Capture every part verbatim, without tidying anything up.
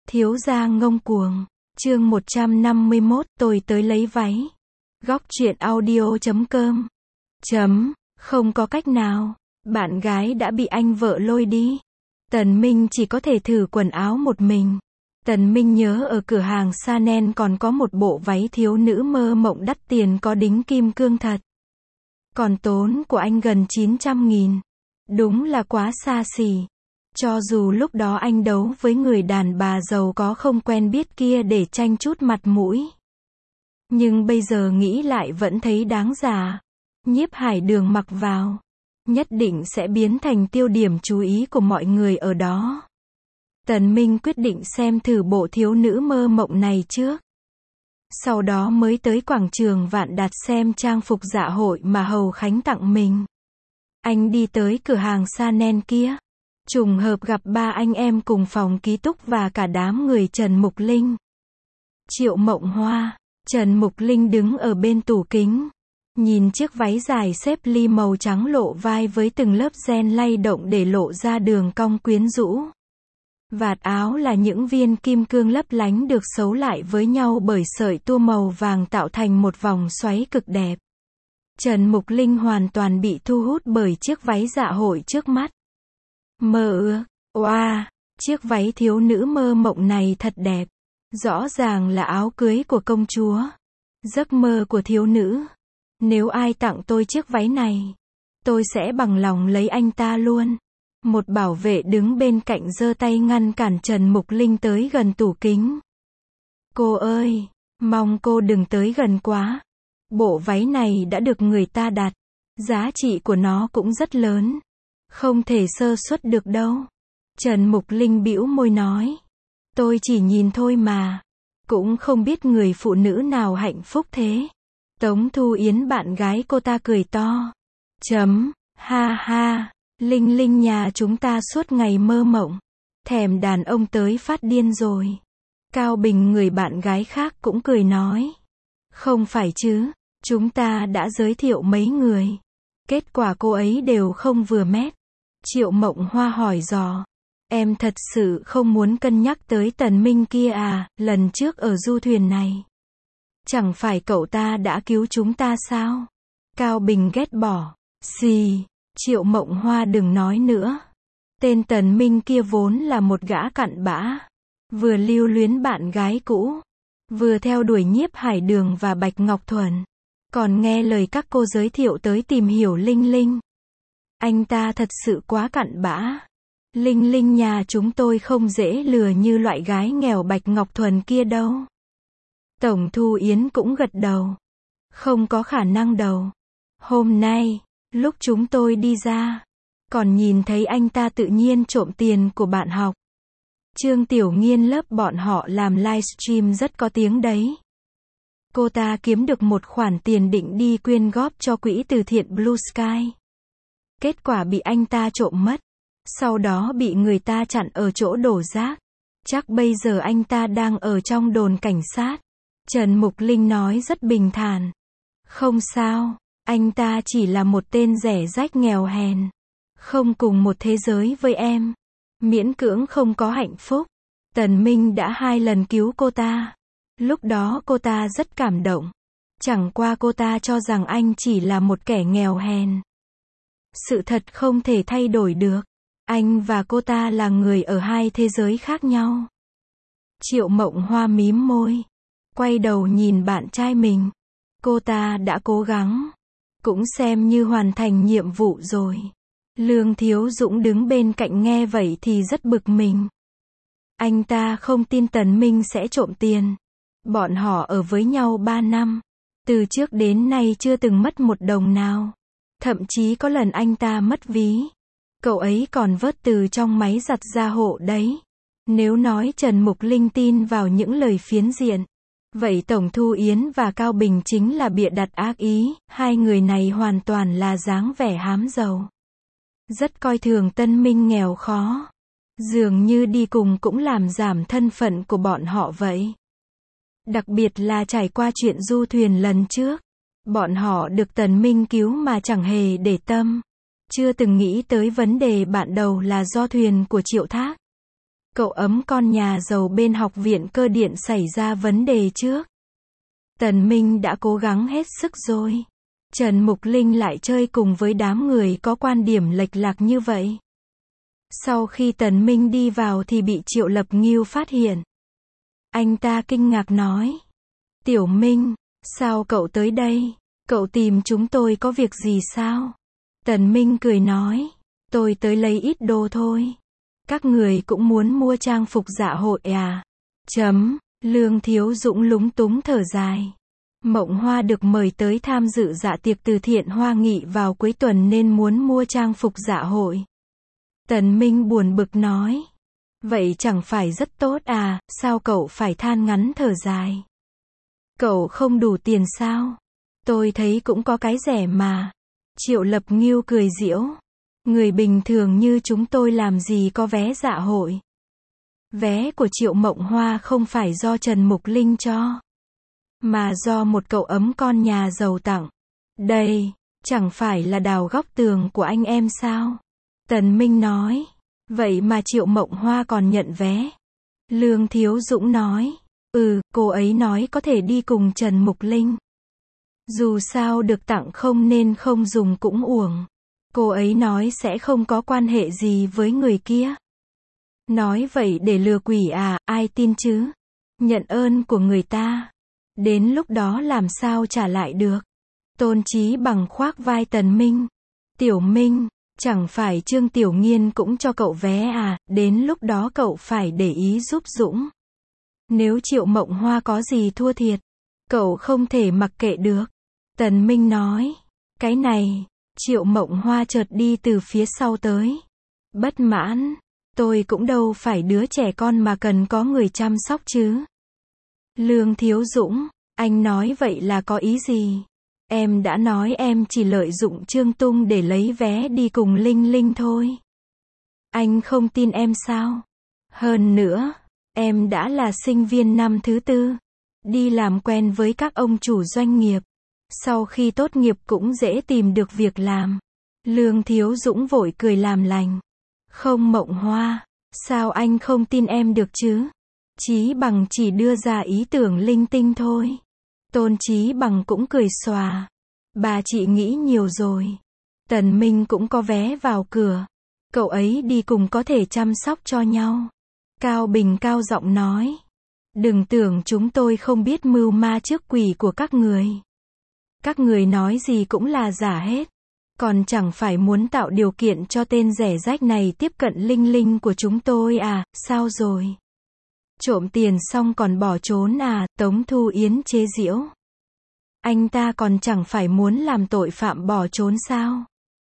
Thiếu gia ngông cuồng. Chương một trăm năm mươi mốt, tôi tới lấy váy. Góc truyện audio chấm com. Chấm, không có cách nào. Bạn gái đã bị anh vợ lôi đi. Tần Minh chỉ có thể thử quần áo một mình. Tần Minh nhớ ở cửa hàng Chanel còn có một bộ váy thiếu nữ mơ mộng đắt tiền có đính kim cương thật. Còn tốn của anh gần chín trăm nghìn. Đúng là quá xa xỉ. Cho dù lúc đó anh đấu với người đàn bà giàu có không quen biết kia để tranh chút mặt mũi. Nhưng bây giờ nghĩ lại vẫn thấy đáng giá. Nhiếp Hải Đường mặc vào, nhất định sẽ biến thành tiêu điểm chú ý của mọi người ở đó. Tần Minh quyết định xem thử bộ thiếu nữ mơ mộng này trước. Sau đó mới tới quảng trường Vạn Đạt xem trang phục dạ hội mà Hầu Khánh tặng mình. Anh đi tới cửa hàng Chanel kia. Trùng hợp gặp ba anh em cùng phòng ký túc và cả đám người Trần Mục Linh. Triệu Mộng Hoa, Trần Mục Linh đứng ở bên tủ kính. Nhìn chiếc váy dài xếp ly màu trắng lộ vai với từng lớp ren lay động để lộ ra đường cong quyến rũ. Vạt áo là những viên kim cương lấp lánh được xấu lại với nhau bởi sợi tua màu vàng tạo thành một vòng xoáy cực đẹp. Trần Mục Linh hoàn toàn bị thu hút bởi chiếc váy dạ hội trước mắt. Mơ ước, oa, wow, chiếc váy thiếu nữ mơ mộng này thật đẹp. Rõ ràng là áo cưới của công chúa. Giấc mơ của thiếu nữ. Nếu ai tặng tôi chiếc váy này, tôi sẽ bằng lòng lấy anh ta luôn. Một bảo vệ đứng bên cạnh giơ tay ngăn cản Trần Mục Linh tới gần tủ kính. Cô ơi, mong cô đừng tới gần quá. Bộ váy này đã được người ta đặt. Giá trị của nó cũng rất lớn. Không thể sơ suất được đâu. Trần Mục Linh bĩu môi nói. Tôi chỉ nhìn thôi mà. Cũng không biết người phụ nữ nào hạnh phúc thế. Tống Thu Yến bạn gái cô ta cười to. Chấm, ha ha, Linh Linh nhà chúng ta suốt ngày mơ mộng. Thèm đàn ông tới phát điên rồi. Cao Bình người bạn gái khác cũng cười nói. Không phải chứ, chúng ta đã giới thiệu mấy người. Kết quả cô ấy đều không vừa mét. Triệu Mộng Hoa hỏi dò. Em thật sự không muốn cân nhắc tới Tần Minh kia à, lần trước ở du thuyền này. Chẳng phải cậu ta đã cứu chúng ta sao? Cao Bình ghét bỏ. Xì, Triệu Mộng Hoa đừng nói nữa. Tên Tần Minh kia vốn là một gã cặn bã. Vừa lưu luyến bạn gái cũ. Vừa theo đuổi Nhiếp Hải Đường và Bạch Ngọc Thuần. Còn nghe lời các cô giới thiệu tới tìm hiểu Linh Linh. Anh ta thật sự quá cặn bã. Linh Linh nhà chúng tôi không dễ lừa như loại gái nghèo Bạch Ngọc Thuần kia đâu. Tổng Thu Yến cũng gật đầu. Không có khả năng đâu. Hôm nay, lúc chúng tôi đi ra, còn nhìn thấy anh ta tự nhiên trộm tiền của bạn học. Trương Tiểu Nghiên lớp bọn họ làm livestream rất có tiếng đấy. Cô ta kiếm được một khoản tiền định đi quyên góp cho quỹ từ thiện Blue Sky. Kết quả bị anh ta trộm mất. Sau đó bị người ta chặn ở chỗ đổ rác. Chắc bây giờ anh ta đang ở trong đồn cảnh sát. Trần Mục Linh nói rất bình thản. Không sao, anh ta chỉ là một tên rẻ rách nghèo hèn. Không cùng một thế giới với em. Miễn cưỡng không có hạnh phúc. Tần Minh đã hai lần cứu cô ta. Lúc đó cô ta rất cảm động. Chẳng qua cô ta cho rằng anh chỉ là một kẻ nghèo hèn. Sự thật không thể thay đổi được. Anh và cô ta là người ở hai thế giới khác nhau. Triệu Mộng Hoa mím môi. Quay đầu nhìn bạn trai mình. Cô ta đã cố gắng. Cũng xem như hoàn thành nhiệm vụ rồi. Lương Thiếu Dũng đứng bên cạnh nghe vậy thì rất bực mình. Anh ta không tin Tần Minh sẽ trộm tiền. Bọn họ ở với nhau ba năm. Từ trước đến nay chưa từng mất một đồng nào. Thậm chí có lần anh ta mất ví. Cậu ấy còn vớt từ trong máy giặt ra hộ đấy. Nếu nói Trần Mục Linh tin vào những lời phiến diện. Vậy Tổng Thu Yến và Cao Bình chính là bịa đặt ác ý. Hai người này hoàn toàn là dáng vẻ hám giàu. Rất coi thường Tân Minh nghèo khó. Dường như đi cùng cũng làm giảm thân phận của bọn họ vậy. Đặc biệt là trải qua chuyện du thuyền lần trước. Bọn họ được Tần Minh cứu mà chẳng hề để tâm. Chưa từng nghĩ tới vấn đề bạn đầu là do thuyền của Triệu Thác. Cậu ấm con nhà giàu bên học viện cơ điện xảy ra vấn đề trước. Tần Minh đã cố gắng hết sức rồi. Trần Mục Linh lại chơi cùng với đám người có quan điểm lệch lạc như vậy. Sau khi Tần Minh đi vào thì bị Triệu Lập Ngưu phát hiện. Anh ta kinh ngạc nói. Tiểu Minh, sao cậu tới đây? Cậu tìm chúng tôi có việc gì sao? Tần Minh cười nói. Tôi tới lấy ít đồ thôi. Các người cũng muốn mua trang phục dạ hội à? Chấm, Lương Thiếu Dũng lúng túng thở dài. Mộng Hoa được mời tới tham dự dạ tiệc từ thiện Hoa Nghị vào cuối tuần nên muốn mua trang phục dạ hội. Tần Minh buồn bực nói. Vậy chẳng phải rất tốt à, sao cậu phải than ngắn thở dài? Cậu không đủ tiền sao? Tôi thấy cũng có cái rẻ mà. Triệu Lập Ngưu cười giễu. Người bình thường như chúng tôi làm gì có vé dạ hội. Vé của Triệu Mộng Hoa không phải do Trần Mục Linh cho, mà do một cậu ấm con nhà giàu tặng. Đây, chẳng phải là đào góc tường của anh em sao? Tần Minh nói. Vậy mà Triệu Mộng Hoa còn nhận vé. Lương Thiếu Dũng nói. Ừ, cô ấy nói có thể đi cùng Trần Mục Linh. Dù sao được tặng không nên không dùng cũng uổng. Cô ấy nói sẽ không có quan hệ gì với người kia. Nói vậy để lừa quỷ à, ai tin chứ? Nhận ơn của người ta. Đến lúc đó làm sao trả lại được? Tôn Chí Bằng khoác vai Tần Minh. Tiểu Minh, chẳng phải Trương Tiểu Nghiên cũng cho cậu vé à, đến lúc đó cậu phải để ý giúp Dũng. Nếu Triệu Mộng Hoa có gì thua thiệt, cậu không thể mặc kệ được. Tần Minh nói. Cái này, Triệu Mộng Hoa chợt đi từ phía sau tới. Bất mãn. Tôi cũng đâu phải đứa trẻ con mà cần có người chăm sóc chứ. Lương Thiếu Dũng, anh nói vậy là có ý gì? Em đã nói em chỉ lợi dụng Trương Tung để lấy vé đi cùng Linh Linh thôi. Anh không tin em sao? Hơn nữa, em đã là sinh viên năm thứ tư, đi làm quen với các ông chủ doanh nghiệp. Sau khi tốt nghiệp cũng dễ tìm được việc làm. Lương Thiếu Dũng vội cười làm lành. Không Mộng Hoa, sao anh không tin em được chứ? Chí Bằng chỉ đưa ra ý tưởng linh tinh thôi. Tôn Chí Bằng cũng cười xòa. Bà chị nghĩ nhiều rồi. Tần Minh cũng có vé vào cửa. Cậu ấy đi cùng có thể chăm sóc cho nhau. Cao Bình cao giọng nói. Đừng tưởng chúng tôi không biết mưu ma trước quỷ của các người. Các người nói gì cũng là giả hết. Còn chẳng phải muốn tạo điều kiện cho tên rẻ rách này tiếp cận Linh Linh của chúng tôi à, sao rồi? Trộm tiền xong còn bỏ trốn à, Tống Thu Yến chế giễu. Anh ta còn chẳng phải muốn làm tội phạm bỏ trốn sao?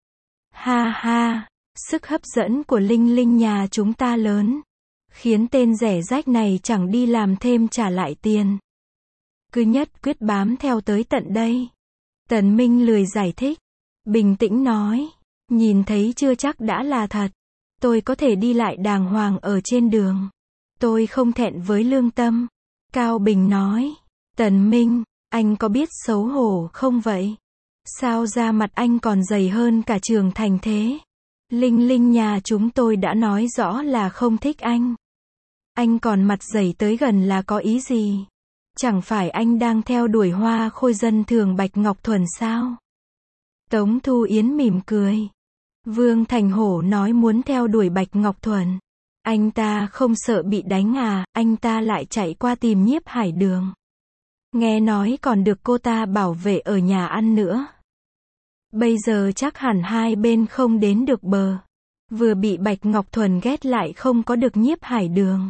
Ha ha, sức hấp dẫn của Linh Linh nhà chúng ta lớn. Khiến tên rẻ rách này chẳng đi làm thêm trả lại tiền. Cứ nhất quyết bám theo tới tận đây. Tần Minh lười giải thích. Bình tĩnh nói. Nhìn thấy chưa chắc đã là thật. Tôi có thể đi lại đàng hoàng ở trên đường. Tôi không thẹn với lương tâm. Cao Bình nói. Tần Minh, anh có biết xấu hổ không vậy? Sao da mặt anh còn dày hơn cả Trường Thành thế? Linh Linh nhà chúng tôi đã nói rõ là không thích anh. Anh còn mặt dày tới gần là có ý gì? Chẳng phải anh đang theo đuổi Hoa Khôi dân thường Bạch Ngọc Thuần sao? Tống Thu Yến mỉm cười. Vương Thành Hổ nói muốn theo đuổi Bạch Ngọc Thuần. Anh ta không sợ bị đánh à, anh ta lại chạy qua tìm Nhiếp Hải Đường. Nghe nói còn được cô ta bảo vệ ở nhà ăn nữa. Bây giờ chắc hẳn hai bên không đến được bờ. Vừa bị Bạch Ngọc Thuần ghét lại không có được Nhiếp Hải Đường.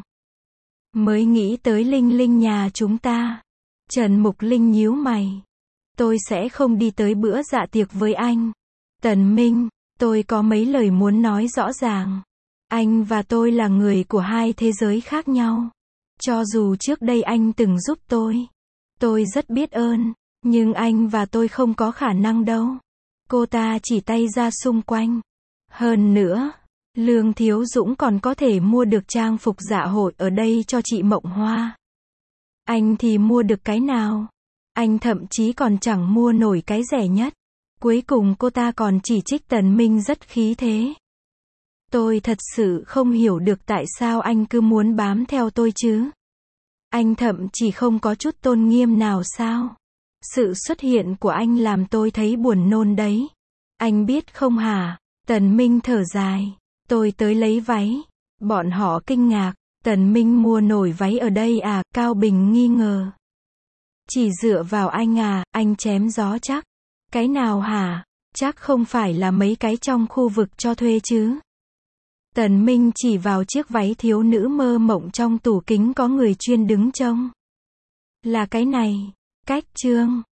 Mới nghĩ tới Linh Linh nhà chúng ta. Trần Mục Linh nhíu mày. Tôi sẽ không đi tới bữa dạ tiệc với anh. Tần Minh, tôi có mấy lời muốn nói rõ ràng. Anh và tôi là người của hai thế giới khác nhau. Cho dù trước đây anh từng giúp tôi. Tôi rất biết ơn. Nhưng anh và tôi không có khả năng đâu. Cô ta chỉ tay ra xung quanh. Hơn nữa, Lương Thiếu Dũng còn có thể mua được trang phục dạ hội ở đây cho chị Mộng Hoa. Anh thì mua được cái nào? Anh thậm chí còn chẳng mua nổi cái rẻ nhất. Cuối cùng cô ta còn chỉ trích Tần Minh rất khí thế. Tôi thật sự không hiểu được tại sao anh cứ muốn bám theo tôi chứ. Anh thậm chí không có chút tôn nghiêm nào sao? Sự xuất hiện của anh làm tôi thấy buồn nôn đấy. Anh biết không hả? Tần Minh thở dài. Tôi tới lấy váy. Bọn họ kinh ngạc. Tần Minh mua nổi váy ở đây à? Cao Bình nghi ngờ. Chỉ dựa vào anh à, anh chém gió chắc. Cái nào hả? Chắc không phải là mấy cái trong khu vực cho thuê chứ. Tần Minh chỉ vào chiếc váy thiếu nữ mơ mộng trong tủ kính có người chuyên đứng trông. Là cái này. Cách chương